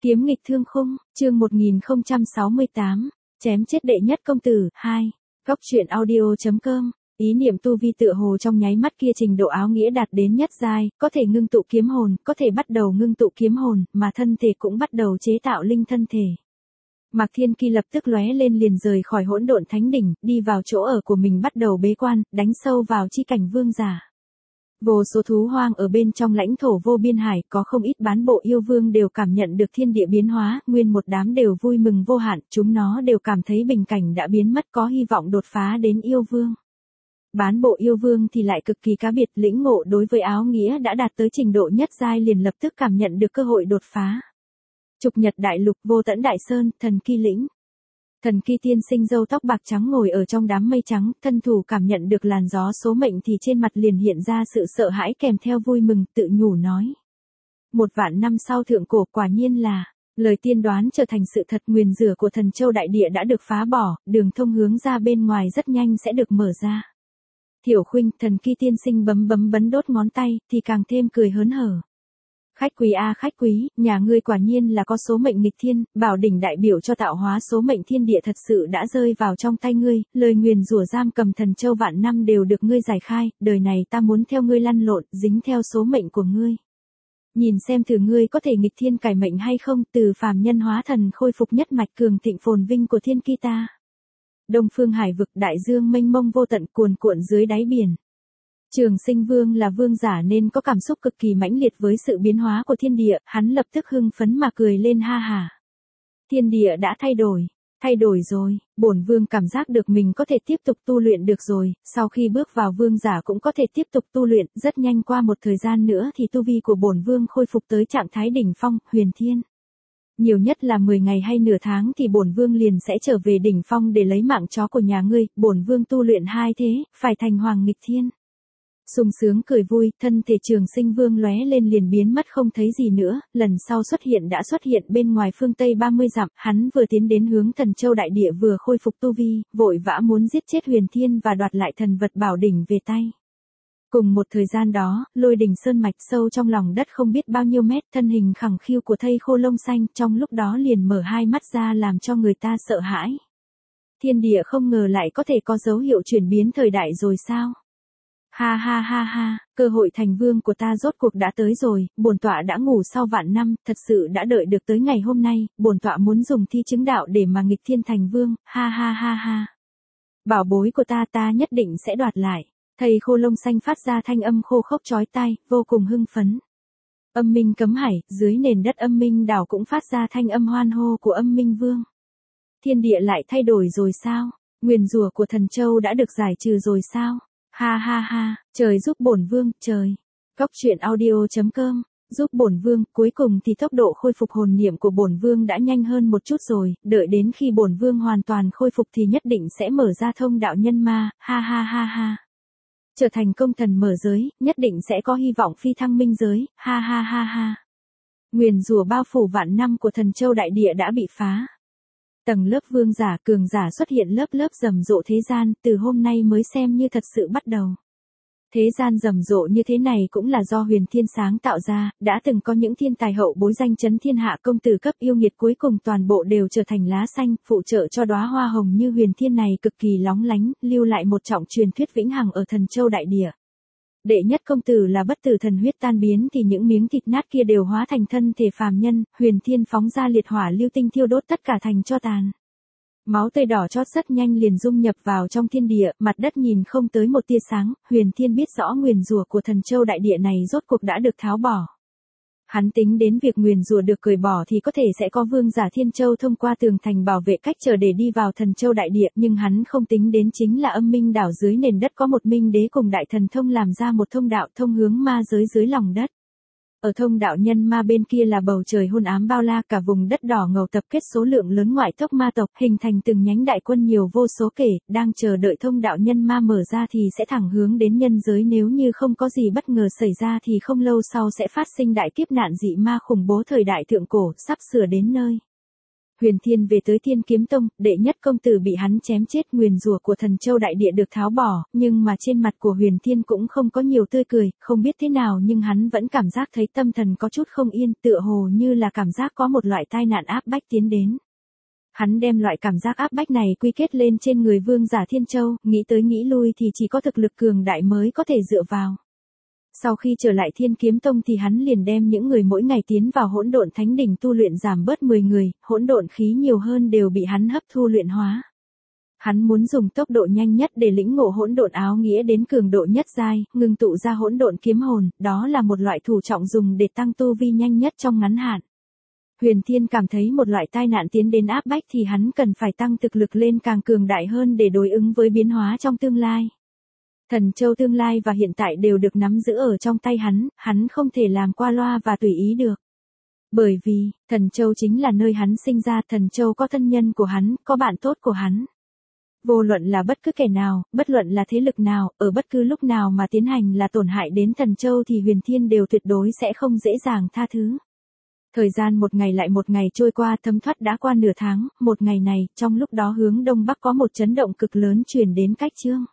Kiếm nghịch thương khung, chương 1068, chém chết đệ nhất công tử, 2. Góc truyện audio.com, ý niệm tu vi tựa hồ trong nháy mắt kia trình độ áo nghĩa đạt đến nhất giai, có thể ngưng tụ kiếm hồn, có thể bắt đầu ngưng tụ kiếm hồn, mà thân thể cũng bắt đầu chế tạo linh thân thể. Mạc Thiên Kỳ lập tức lóe lên liền rời khỏi hỗn độn thánh đỉnh, đi vào chỗ ở của mình bắt đầu bế quan, đánh sâu vào chi cảnh vương giả. Vô số thú hoang ở bên trong lãnh thổ vô biên hải, có không ít bán bộ yêu vương đều cảm nhận được thiên địa biến hóa, nguyên một đám đều vui mừng vô hạn, chúng nó đều cảm thấy bình cảnh đã biến mất, có hy vọng đột phá đến yêu vương. Bán bộ yêu vương thì lại cực kỳ cá biệt, lĩnh ngộ đối với áo nghĩa đã đạt tới trình độ nhất giai liền lập tức cảm nhận được cơ hội đột phá. Trục Nhật Đại Lục, Vô Tẫn Đại Sơn, Thần Kỳ Lĩnh. Thần Kỳ tiên sinh râu tóc bạc trắng ngồi ở trong đám mây trắng, thân thủ cảm nhận được làn gió số mệnh thì trên mặt liền hiện ra sự sợ hãi kèm theo vui mừng, tự nhủ nói. 1.000 năm sau thượng cổ quả nhiên là, lời tiên đoán trở thành sự thật, nguyền rủa của Thần Châu Đại Địa đã được phá bỏ, đường thông hướng ra bên ngoài rất nhanh sẽ được mở ra. Thiểu Khuynh, Thần Kỳ tiên sinh bấm đốt ngón tay, thì càng thêm cười hớn hở. Khách quý a khách quý, nhà ngươi quả nhiên là có số mệnh nghịch thiên, bảo đỉnh đại biểu cho tạo hóa số mệnh thiên địa thật sự đã rơi vào trong tay ngươi, lời nguyền rủa giam cầm Thần Châu vạn năm đều được ngươi giải khai, đời này ta muốn theo ngươi lăn lộn, dính theo số mệnh của ngươi. Nhìn xem thử ngươi có thể nghịch thiên cải mệnh hay không, từ phàm nhân hóa thần khôi phục nhất mạch cường thịnh phồn vinh của thiên ki ta. Đông phương hải vực, đại dương mênh mông vô tận cuồn cuộn dưới đáy biển. Trường Sinh Vương là vương giả nên có cảm xúc cực kỳ mãnh liệt với sự biến hóa của thiên địa, hắn lập tức hưng phấn mà cười lên ha hả. Thiên địa đã thay đổi rồi, bổn vương cảm giác được mình có thể tiếp tục tu luyện được rồi, sau khi bước vào vương giả cũng có thể tiếp tục tu luyện, rất nhanh qua một thời gian nữa thì tu vi của bổn vương khôi phục tới trạng thái đỉnh phong, huyền thiên. Nhiều nhất là 10 ngày hay nửa tháng thì bổn vương liền sẽ trở về đỉnh phong để lấy mạng chó của nhà ngươi, bổn vương tu luyện hai thế, phải thành hoàng nghịch thiên. Sung sướng cười vui, thân thể Trường Sinh Vương lóe lên liền biến mất không thấy gì nữa, lần sau xuất hiện bên ngoài phương Tây 30 dặm, hắn vừa tiến đến hướng Thần Châu Đại Địa vừa khôi phục tu vi, vội vã muốn giết chết Huyền Thiên và đoạt lại thần vật bảo đỉnh về tay. Cùng một thời gian đó, Lôi Đỉnh sơn mạch sâu trong lòng đất không biết bao nhiêu mét, thân hình khẳng khiu của thây khô lông xanh, trong lúc đó liền mở hai mắt ra làm cho người ta sợ hãi. Thiên địa không ngờ lại có thể có dấu hiệu chuyển biến thời đại rồi sao? Ha ha ha ha, cơ hội thành vương của ta rốt cuộc đã tới rồi, bổn tọa đã ngủ sau vạn năm, thật sự đã đợi được tới ngày hôm nay, bổn tọa muốn dùng thi chứng đạo để mà nghịch thiên thành vương, ha ha ha ha. Bảo bối của ta nhất định sẽ đoạt lại. Thầy khô lông xanh phát ra thanh âm khô khốc chói tai, vô cùng hưng phấn. Âm minh cấm hải, dưới nền đất âm minh đảo cũng phát ra thanh âm hoan hô của âm minh vương. Thiên địa lại thay đổi rồi sao? Nguyền rủa của Thần Châu đã được giải trừ rồi sao? Ha ha ha, trời giúp bổn vương, trời. Góc truyện audio.com, giúp bổn vương, cuối cùng thì tốc độ khôi phục hồn niệm của bổn vương đã nhanh hơn một chút rồi, đợi đến khi bổn vương hoàn toàn khôi phục thì nhất định sẽ mở ra thông đạo nhân ma, ha ha ha ha. Trở thành công thần mở giới, nhất định sẽ có hy vọng phi thăng minh giới, ha ha ha ha. Nguyền rủa bao phủ vạn năm của Thần Châu Đại Địa đã bị phá. Tầng lớp vương giả cường giả xuất hiện lớp rầm rộ thế gian, từ hôm nay mới xem như thật sự bắt đầu. Thế gian rầm rộ như thế này cũng là do Huyền Thiên sáng tạo ra, đã từng có những thiên tài hậu bối danh chấn thiên hạ công tử cấp yêu nghiệt cuối cùng toàn bộ đều trở thành lá xanh, phụ trợ cho đóa hoa hồng như Huyền Thiên này cực kỳ lóng lánh, lưu lại một trọng truyền thuyết vĩnh hằng ở Thần Châu Đại Địa. Đệ nhất công tử là bất tử thần huyết tan biến thì những miếng thịt nát kia đều hóa thành thân thể phàm nhân, Huyền Thiên phóng ra liệt hỏa lưu tinh thiêu đốt tất cả thành tro tàn. Máu tươi đỏ chót rất nhanh liền dung nhập vào trong thiên địa, mặt đất nhìn không tới một tia sáng, Huyền Thiên biết rõ nguyền rủa của Thần Châu Đại Địa này rốt cuộc đã được tháo bỏ. Hắn tính đến việc nguyền rủa được cởi bỏ thì có thể sẽ có vương giả Thiên Châu thông qua tường thành bảo vệ cách trở để đi vào Thần Châu Đại Địa, nhưng hắn không tính đến chính là âm minh đảo dưới nền đất có một minh đế cùng đại thần thông làm ra một thông đạo thông hướng ma giới dưới lòng đất. Ở thông đạo nhân ma bên kia là bầu trời hôn ám bao la, cả vùng đất đỏ ngầu tập kết số lượng lớn ngoại tộc ma tộc, hình thành từng nhánh đại quân nhiều vô số kể, đang chờ đợi thông đạo nhân ma mở ra thì sẽ thẳng hướng đến nhân giới, nếu như không có gì bất ngờ xảy ra thì không lâu sau sẽ phát sinh đại kiếp nạn dị ma khủng bố thời đại thượng cổ, sắp sửa đến nơi. Huyền Thiên về tới Thiên Kiếm Tông, đệ nhất công tử bị hắn chém chết, nguyền rủa của Thần Châu đại địa được tháo bỏ, nhưng mà trên mặt của Huyền Thiên cũng không có nhiều tươi cười, không biết thế nào nhưng hắn vẫn cảm giác thấy tâm thần có chút không yên, tựa hồ như là cảm giác có một loại tai nạn áp bách tiến đến. Hắn đem loại cảm giác áp bách này quy kết lên trên người Vương Giả Thiên Châu, nghĩ tới nghĩ lui thì chỉ có thực lực cường đại mới có thể dựa vào. Sau khi trở lại Thiên Kiếm Tông thì hắn liền đem những người mỗi ngày tiến vào hỗn độn thánh đỉnh tu luyện giảm bớt 10 người, hỗn độn khí nhiều hơn đều bị hắn hấp thu luyện hóa. Hắn muốn dùng tốc độ nhanh nhất để lĩnh ngộ hỗn độn áo nghĩa đến cường độ nhất giai, ngưng tụ ra hỗn độn kiếm hồn, đó là một loại thủ trọng dùng để tăng tu vi nhanh nhất trong ngắn hạn. Huyền Thiên cảm thấy một loại tai nạn tiến đến áp bách thì hắn cần phải tăng thực lực lên càng cường đại hơn để đối ứng với biến hóa trong tương lai. Thần Châu tương lai và hiện tại đều được nắm giữ ở trong tay hắn không thể làm qua loa và tùy ý được. Bởi vì, Thần Châu chính là nơi hắn sinh ra, Thần Châu có thân nhân của hắn, có bạn tốt của hắn. Vô luận là bất cứ kẻ nào, bất luận là thế lực nào, ở bất cứ lúc nào mà tiến hành là tổn hại đến Thần Châu thì Huyền Thiên đều tuyệt đối sẽ không dễ dàng tha thứ. Thời gian một ngày lại một ngày trôi qua, thấm thoát đã qua nửa tháng, một ngày này, trong lúc đó hướng đông bắc có một chấn động cực lớn truyền đến Cách Chương.